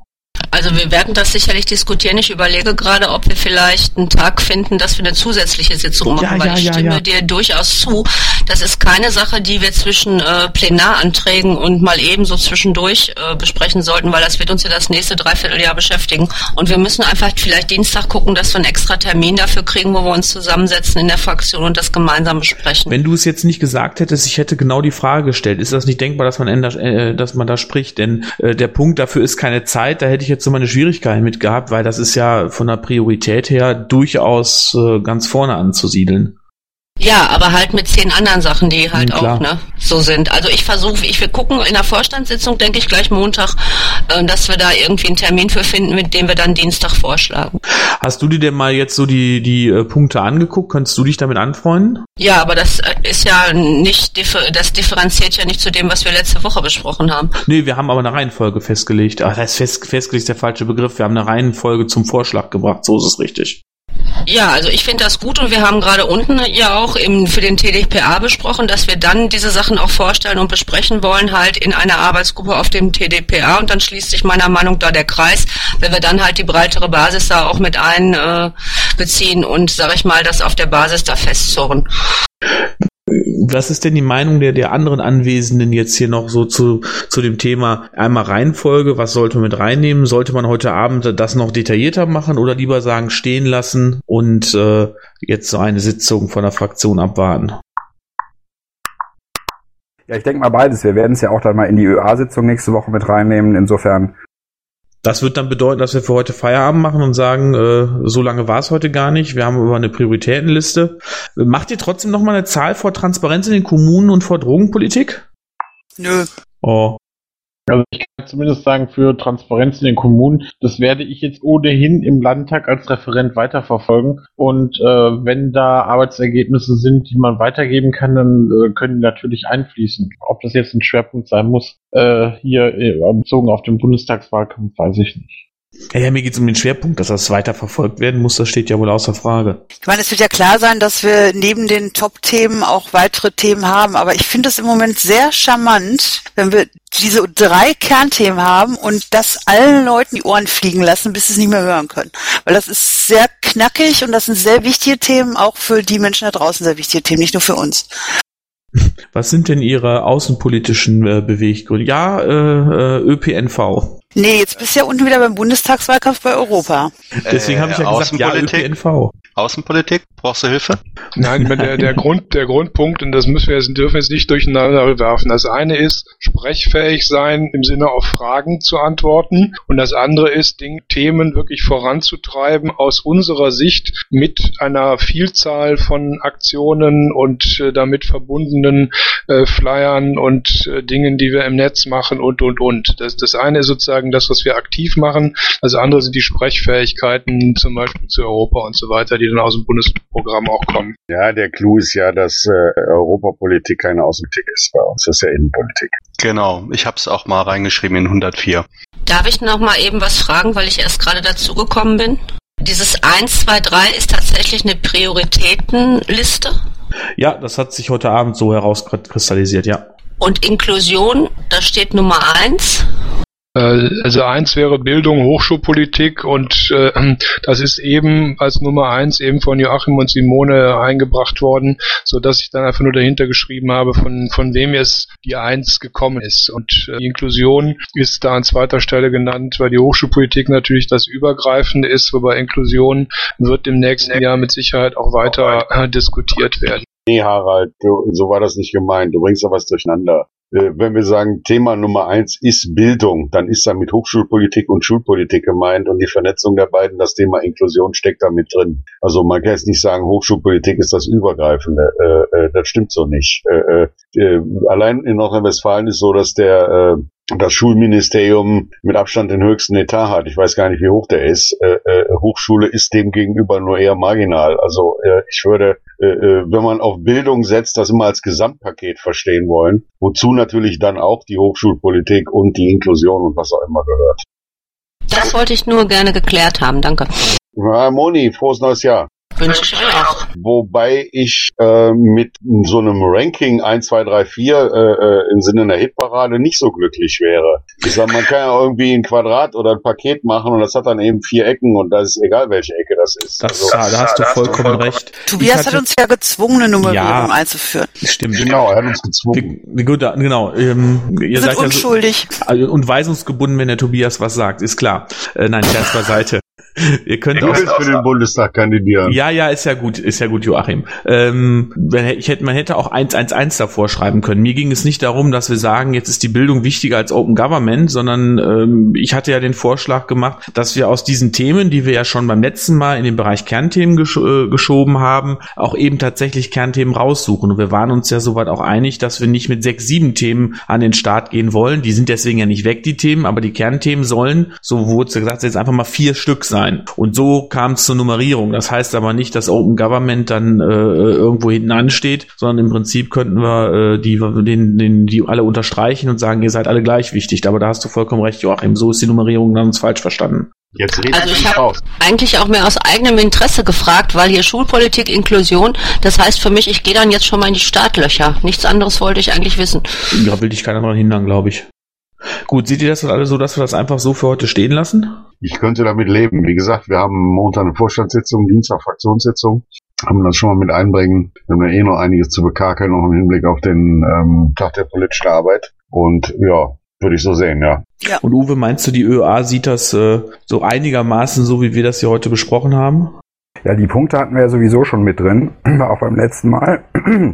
Also wir werden das sicherlich diskutieren. Ich überlege gerade, ob wir vielleicht einen Tag finden, dass wir eine zusätzliche Sitzung machen, Ja, weil ja, ich ja, stimme ja. dir durchaus zu. Das ist keine Sache, die wir zwischen äh, Plenaranträgen und mal eben so zwischendurch äh, besprechen sollten, weil das wird uns ja das nächste Dreivierteljahr beschäftigen. Und wir müssen einfach vielleicht Dienstag gucken, dass wir einen extra Termin dafür kriegen, wo wir uns zusammensetzen in der Fraktion und das gemeinsam besprechen. Wenn du es jetzt nicht gesagt hättest, ich hätte genau die Frage gestellt, ist das nicht denkbar, dass man, änder, äh, dass man da spricht? Denn äh, der Punkt dafür ist keine Zeit, da hätte ich jetzt so meine Schwierigkeiten mit gehabt, weil das ist ja von der Priorität her durchaus äh, ganz vorne anzusiedeln. Ja, aber halt mit zehn anderen Sachen, die halt Ja, klar. auch ne, so sind. Also ich versuche, ich will gucken, in der Vorstandssitzung denke ich gleich Montag, äh, dass wir da irgendwie einen Termin für finden, mit dem wir dann Dienstag vorschlagen. Hast du dir denn mal jetzt so die, die äh, Punkte angeguckt? Könntest du dich damit anfreunden? Ja, aber das äh, ist ja nicht, differ- das differenziert ja nicht zu dem, was wir letzte Woche besprochen haben. Nee, wir haben aber eine Reihenfolge festgelegt. Ach, das ist fest, festgelegt ist der falsche Begriff. Wir haben eine Reihenfolge zum Vorschlag gebracht, so ist es richtig. Ja, also ich finde das gut und wir haben gerade unten ja auch im, für den T D P A besprochen, dass wir dann diese Sachen auch vorstellen und besprechen wollen, halt in einer Arbeitsgruppe auf dem T D P A und dann schließt sich meiner Meinung nach da der Kreis, wenn wir dann halt die breitere Basis da auch mit einbeziehen äh, und, sag ich mal, das auf der Basis da festzurren. Was ist denn die Meinung der, der anderen Anwesenden jetzt hier noch so zu, zu dem Thema einmal Reihenfolge? Was sollte man mit reinnehmen? Sollte man heute Abend das noch detaillierter machen oder lieber sagen, stehen lassen und äh, jetzt so eine Sitzung von der Fraktion abwarten? Ja, ich denke mal beides. Wir werden es ja auch dann mal in die Ö A-Sitzung nächste Woche mit reinnehmen. Insofern. Das wird dann bedeuten, dass wir für heute Feierabend machen und sagen, äh, so lange war es heute gar nicht. Wir haben aber eine Prioritätenliste. Macht ihr trotzdem noch mal eine Zahl vor Transparenz in den Kommunen und vor Drogenpolitik? Nö. Oh. Also ich kann zumindest sagen, für Transparenz in den Kommunen, das werde ich jetzt ohnehin im Landtag als Referent weiterverfolgen. Und äh, wenn da Arbeitsergebnisse sind, die man weitergeben kann, dann äh, können die natürlich einfließen. Ob das jetzt ein Schwerpunkt sein muss, äh, hier äh, bezogen auf den Bundestagswahlkampf, weiß ich nicht. Ja, ja, mir geht es um den Schwerpunkt, dass das weiter verfolgt werden muss, das steht ja wohl außer Frage. Ich meine, es wird ja klar sein, dass wir neben den Top-Themen auch weitere Themen haben, aber ich finde es im Moment sehr charmant, wenn wir diese drei Kernthemen haben und das allen Leuten die Ohren fliegen lassen, bis sie es nicht mehr hören können. Weil das ist sehr knackig und das sind sehr wichtige Themen, auch für die Menschen da draußen sehr wichtige Themen, nicht nur für uns. Was sind denn Ihre außenpolitischen äh, Beweggründe? Ja, äh, äh, Ö P N V. Nee, jetzt bist du ja unten wieder beim Bundestagswahlkampf bei Europa. Deswegen habe ich ja gesagt, ja, Ö P N V. Außenpolitik? Brauchst du Hilfe? Nein, der, der, Grund, der Grundpunkt, und das müssen wir jetzt, dürfen wir jetzt nicht durcheinander werfen. Das eine ist, sprechfähig sein im Sinne auf Fragen zu antworten. Und das andere ist, Ding, Themen wirklich voranzutreiben aus unserer Sicht mit einer Vielzahl von Aktionen und äh, damit verbundenen äh, Flyern und äh, Dingen, die wir im Netz machen und, und, und. Das, das eine ist sozusagen das, was wir aktiv machen. Das andere sind die Sprechfähigkeiten, zum Beispiel zu Europa und so weiter, die dann aus dem Bundesprogramm auch kommen. Ja, der Clou ist ja, dass äh, Europapolitik keine Außenpolitik ist bei uns. Das ist ja Innenpolitik. Genau, ich habe es auch mal reingeschrieben in hundertvier. Darf ich noch mal eben was fragen, weil ich erst gerade dazugekommen bin? Dieses eins, zwei, drei ist tatsächlich eine Prioritätenliste? Ja, das hat sich heute Abend so herauskristallisiert, ja. Und Inklusion, da steht Nummer eins. Also eins wäre Bildung, Hochschulpolitik und äh, das ist eben als Nummer eins eben von Joachim und Simone eingebracht worden, so dass ich dann einfach nur dahinter geschrieben habe, von von wem jetzt die eins gekommen ist. Und äh, die Inklusion ist da an zweiter Stelle genannt, weil die Hochschulpolitik natürlich das Übergreifende ist, wobei Inklusion wird im nächsten Jahr mit Sicherheit auch weiter äh, diskutiert werden. Nee, Harald, du, so war das nicht gemeint. Du bringst da was durcheinander. Wenn wir sagen, Thema Nummer eins ist Bildung, dann ist da mit Hochschulpolitik und Schulpolitik gemeint und die Vernetzung der beiden, das Thema Inklusion steckt da mit drin. Also man kann jetzt nicht sagen, Hochschulpolitik ist das Übergreifende. Äh, äh, das stimmt so nicht. Äh, äh, allein in Nordrhein-Westfalen ist so, dass der äh, das Schulministerium mit Abstand den höchsten Etat hat. Ich weiß gar nicht, wie hoch der ist. Äh, äh, Hochschule ist dem gegenüber nur eher marginal. Also äh, ich würde, äh, wenn man auf Bildung setzt, das immer als Gesamtpaket verstehen wollen, wozu natürlich dann auch die Hochschulpolitik und die Inklusion und was auch immer gehört. Das wollte ich nur gerne geklärt haben, danke. Ja, Moni, frohes neues Jahr. Wünsche ich euch auch. Wobei ich äh, mit so einem Ranking eins, zwei, drei, vier äh, im Sinne einer Hitparade nicht so glücklich wäre. Ich sag, man kann ja irgendwie ein Quadrat oder ein Paket machen und das hat dann eben vier Ecken und da ist egal, welche Ecke das ist. Das, also, ja, da hast du vollkommen recht. Tobias hatte, hat uns ja gezwungen, eine Nummerierung ja, einzuführen. Stimmt. Genau, er hat uns gezwungen. Die, gut, genau. Ähm, ihr Wir seid sind unschuldig. Ja so, und weisungsgebunden, wenn der Tobias was sagt, ist klar. Äh, nein, Scherz beiseite. Ihr könnt auch für den Bundestag kandidieren. Ja, ja, ist ja gut, ist ja gut, Joachim. Ähm, ich hätte, man hätte auch eins eins eins davor schreiben können. Mir ging es nicht darum, dass wir sagen, jetzt ist die Bildung wichtiger als Open Government, sondern ähm, ich hatte ja den Vorschlag gemacht, dass wir aus diesen Themen, die wir ja schon beim letzten Mal in den Bereich Kernthemen gesch- äh, geschoben haben, auch eben tatsächlich Kernthemen raussuchen. Und wir waren uns ja soweit auch einig, dass wir nicht mit sechs, sieben Themen an den Start gehen wollen. Die sind deswegen ja nicht weg, die Themen, aber die Kernthemen sollen, so wurde es gesagt, jetzt einfach mal vier Stück sein. Und so kam es zur Nummerierung. Das heißt aber nicht, dass Open Government dann äh, irgendwo hinten ansteht, sondern im Prinzip könnten wir äh, die, den, den, die alle unterstreichen und sagen, ihr seid alle gleich wichtig. Aber da hast du vollkommen recht, Joachim. So ist die Nummerierung dann uns falsch verstanden. Jetzt also ich habe eigentlich auch mehr aus eigenem Interesse gefragt, weil hier Schulpolitik, Inklusion, das heißt für mich, ich gehe dann jetzt schon mal in die Startlöcher. Nichts anderes wollte ich eigentlich wissen. Ja, will dich keiner daran hindern, glaube ich. Gut, seht ihr das alle so, dass wir das einfach so für heute stehen lassen? Ich könnte damit leben. Wie gesagt, wir haben Montag eine Vorstandssitzung, Dienstag Fraktionssitzung, haben das schon mal mit einbringen. Wir haben ja eh noch einiges zu bekakeln, noch im Hinblick auf den ähm, Tag der politischen Arbeit. Und ja, würde ich so sehen, ja. ja. Und Uwe, meinst du, die ÖA sieht das äh, so einigermaßen so, wie wir das hier heute besprochen haben? Ja, die Punkte hatten wir ja sowieso schon mit drin, auch beim letzten Mal.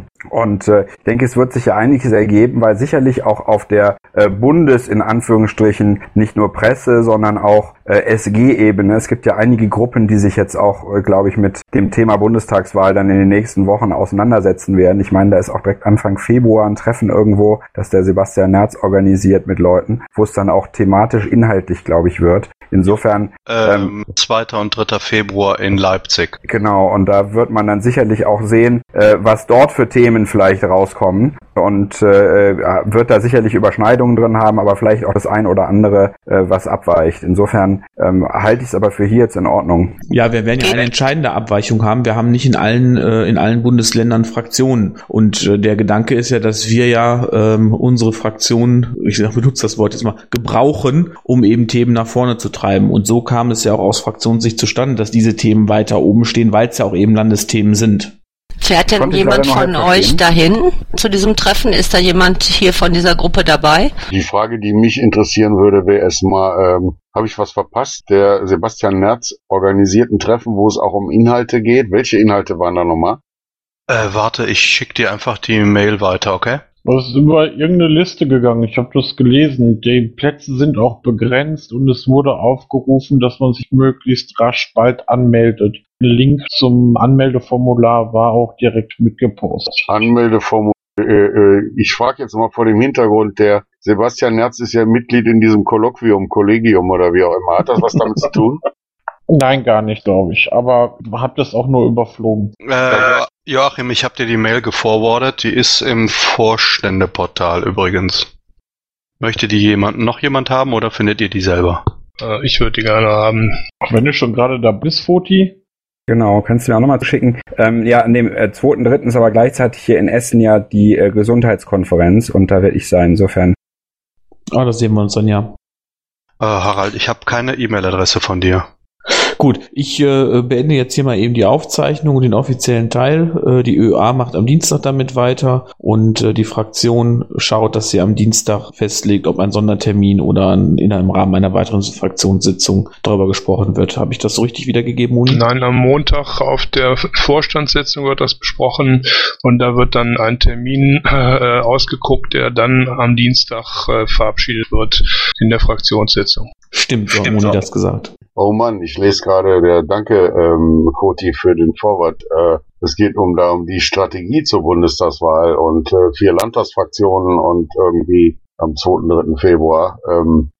Und äh, ich denke, es wird sich ja einiges ergeben, weil sicherlich auch auf der äh, Bundes-, in Anführungsstrichen, nicht nur Presse, sondern auch äh, S G-Ebene. Es gibt ja einige Gruppen, die sich jetzt auch, äh, glaube ich, mit dem Thema Bundestagswahl dann in den nächsten Wochen auseinandersetzen werden. Ich meine, da ist auch direkt Anfang Februar ein Treffen irgendwo, das der Sebastian Nerz organisiert mit Leuten, wo es dann auch thematisch, inhaltlich, glaube ich, wird. Insofern... Ähm, ähm, zweiter und dritter Februar in Leipzig. Genau, und da wird man dann sicherlich auch sehen, äh, was dort für Themen vielleicht rauskommen. Und äh, wird da sicherlich Überschneidungen drin haben, aber vielleicht auch das ein oder andere, äh, was abweicht. Insofern ähm, halte ich es aber für hier jetzt in Ordnung. Ja, wir werden ja eine entscheidende Abweichung haben. Wir haben nicht in allen äh, in allen Bundesländern Fraktionen. Und äh, der Gedanke ist ja, dass wir ja ähm, unsere Fraktion, ich benutze das Wort jetzt mal, gebrauchen, um eben Themen nach vorne zu treiben. Und so kam es ja auch aus Fraktionssicht zustande, dass diese Themen weiter oben stehen, weil es ja auch eben Landesthemen sind. Fährt denn jemand von euch dahin zu diesem Treffen? Ist da jemand hier von dieser Gruppe dabei? Die Frage, die mich interessieren würde, wäre erstmal, ähm, habe ich was verpasst? Der Sebastian Nerz organisiert ein Treffen, wo es auch um Inhalte geht. Welche Inhalte waren da nochmal? Äh, warte, ich schicke dir einfach die Mail weiter, okay? Es ist über irgendeine Liste gegangen. Ich habe das gelesen. Die Plätze sind auch begrenzt und es wurde aufgerufen, dass man sich möglichst rasch bald anmeldet. Ein Link zum Anmeldeformular war auch direkt mitgepostet. Anmeldeformular. Äh, ich frage jetzt mal vor dem Hintergrund, der Sebastian Nerz ist ja Mitglied in diesem Kolloquium, Kollegium oder wie auch immer. Hat das was damit zu tun? Nein, gar nicht, glaube ich. Aber hab das auch nur überflogen. Äh, Joachim, ich habe dir die Mail geforwardet. Die ist im Vorständeportal übrigens. Möchte die jemand, noch jemand haben oder findet ihr die selber? Äh, ich würde die gerne haben. Wenn du schon gerade da bist, Foti. Genau, kannst du mir auch nochmal schicken. Ähm, ja, an dem äh, zweiten dritten ist aber gleichzeitig hier in Essen ja die äh, Gesundheitskonferenz und da werde ich sein, insofern. Ah, das sehen wir uns dann, ja. Äh, Harald, ich habe keine E-Mail-Adresse von dir. Gut, ich äh, beende jetzt hier mal eben die Aufzeichnung und den offiziellen Teil. Äh, die ÖA macht am Dienstag damit weiter und äh, die Fraktion schaut, dass sie am Dienstag festlegt, ob ein Sondertermin oder ein, in einem Rahmen einer weiteren Fraktionssitzung darüber gesprochen wird. Habe ich das so richtig wiedergegeben, Uni? Nein, am Montag auf der Vorstandssitzung wird das besprochen und da wird dann ein Termin äh, ausgeguckt, der dann am Dienstag äh, verabschiedet wird in der Fraktionssitzung. Stimmt, so hat Moni das gesagt. Oh Mann, ich lese gerade, der danke, ähm, Koti, für den Vorwort. Äh, es geht um da um die Strategie zur Bundestagswahl und äh, vier Landtagsfraktionen und irgendwie am zweiten dritten Februar. Ähm,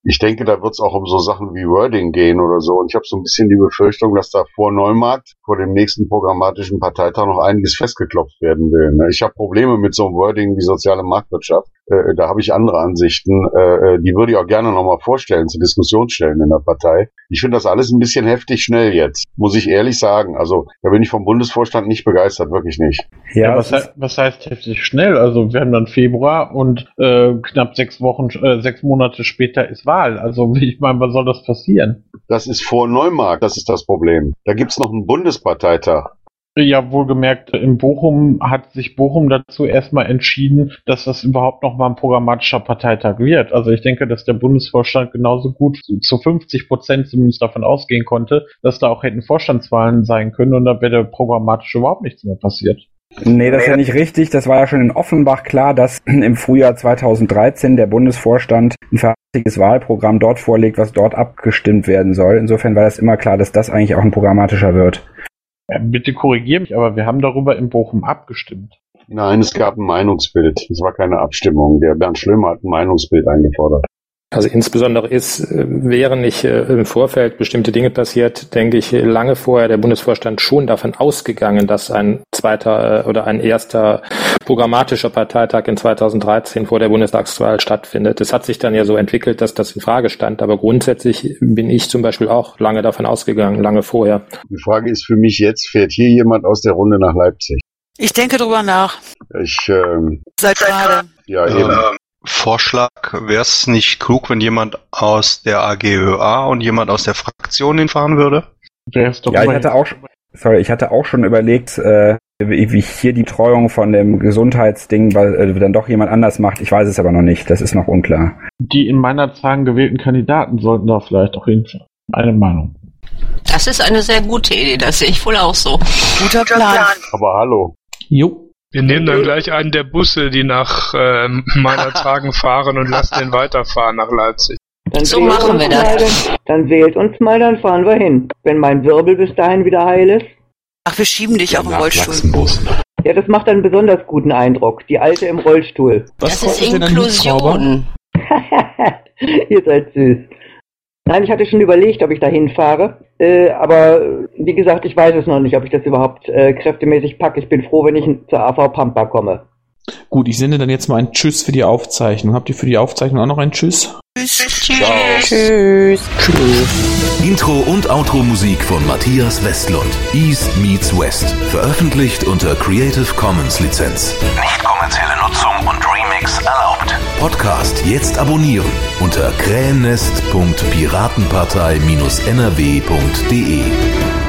ich denke, da wird es auch um so Sachen wie Wording gehen oder so. Und ich habe so ein bisschen die Befürchtung, dass da vor Neumarkt, vor dem nächsten programmatischen Parteitag noch einiges festgeklopft werden will. Ne? Ich habe Probleme mit so einem Wording wie soziale Marktwirtschaft. Äh, da habe ich andere Ansichten. Äh, die würde ich auch gerne nochmal vorstellen, zur Diskussion stellen in der Partei. Ich finde das alles ein bisschen heftig schnell jetzt, muss ich ehrlich sagen. Also da bin ich vom Bundesvorstand nicht begeistert, wirklich nicht. Ja, ja was, he- was heißt heftig schnell? Also wir haben dann Februar und äh, knapp sechs Wochen, äh, sechs Monate später ist Wahl. Also ich meine, wann soll das passieren? Das ist vor Neumarkt, das ist das Problem. Da gibt's noch einen Bundesparteitag. Ja, wohlgemerkt, in Bochum hat sich Bochum dazu erstmal entschieden, dass das überhaupt noch mal ein programmatischer Parteitag wird. Also ich denke, dass der Bundesvorstand genauso gut zu fünfzig Prozent zumindest davon ausgehen konnte, dass da auch hätten Vorstandswahlen sein können und da wäre programmatisch überhaupt nichts mehr passiert. Nee, das ist ja nicht richtig. Das war ja schon in Offenbach klar, dass im Frühjahr zweitausenddreizehn der Bundesvorstand ein fertiges Wahlprogramm dort vorlegt, was dort abgestimmt werden soll. Insofern war das immer klar, dass das eigentlich auch ein programmatischer wird. Ja, bitte korrigiere mich, aber wir haben darüber in Bochum abgestimmt. Nein, es gab ein Meinungsbild. Es war keine Abstimmung. Der Bernd Schlömer hat ein Meinungsbild eingefordert. Also insbesondere ist, wären nicht im Vorfeld bestimmte Dinge passiert, denke ich, lange vorher der Bundesvorstand schon davon ausgegangen, dass ein zweiter oder ein erster programmatischer Parteitag in zweitausenddreizehn vor der Bundestagswahl stattfindet. Es hat sich dann ja so entwickelt, dass das in Frage stand, aber grundsätzlich bin ich zum Beispiel auch lange davon ausgegangen, lange vorher. Die Frage ist für mich jetzt, fährt hier jemand aus der Runde nach Leipzig? Ich denke drüber nach. Ich, ähm... Seit gerade. Ja, eben. Ähm, Vorschlag, wäre es nicht klug, wenn jemand aus der A G Ö A und jemand aus der Fraktion hinfahren würde? Ja, ich hatte auch, sorry, ich hatte auch schon überlegt, äh, wie ich hier die Treuung von dem Gesundheitsding, weil äh, dann doch jemand anders macht. Ich weiß es aber noch nicht, das ist noch unklar. Die in meiner Zahlen gewählten Kandidaten sollten da vielleicht auch hinfahren. Eine Meinung. Das ist eine sehr gute Idee, das sehe ich wohl auch so. Guter Plan. Aber hallo. Jo. Wir nehmen dann gleich einen der Busse, die nach äh, meiner Tagen fahren und lassen den weiterfahren nach Leipzig. Dann so machen wir das. Dann, dann wählt uns mal, dann fahren wir hin. Wenn mein Wirbel bis dahin wieder heil ist. Ach, wir schieben dich auch im Rollstuhl. Ja, das macht einen besonders guten Eindruck. Die Alte im Rollstuhl. Was das ist Inklusion. Ihr seid süß. Nein, ich hatte schon überlegt, ob ich da hinfahre. Äh, aber wie gesagt, ich weiß es noch nicht, ob ich das überhaupt äh, kräftemäßig packe. Ich bin froh, wenn ich zur A V Pampa komme. Gut, ich sende dann jetzt mal ein Tschüss für die Aufzeichnung. Habt ihr für die Aufzeichnung auch noch ein Tschüss? Tschüss. Tschüss. Tschüss. Intro und Outro Musik von Matthias Westlund. East meets West. Veröffentlicht unter Creative Commons Lizenz. Nicht kommerzielle Nutzung und Remix erlaubt. Podcast jetzt abonnieren unter krähennest punkt piratenpartei Bindestrich n r w punkt d e.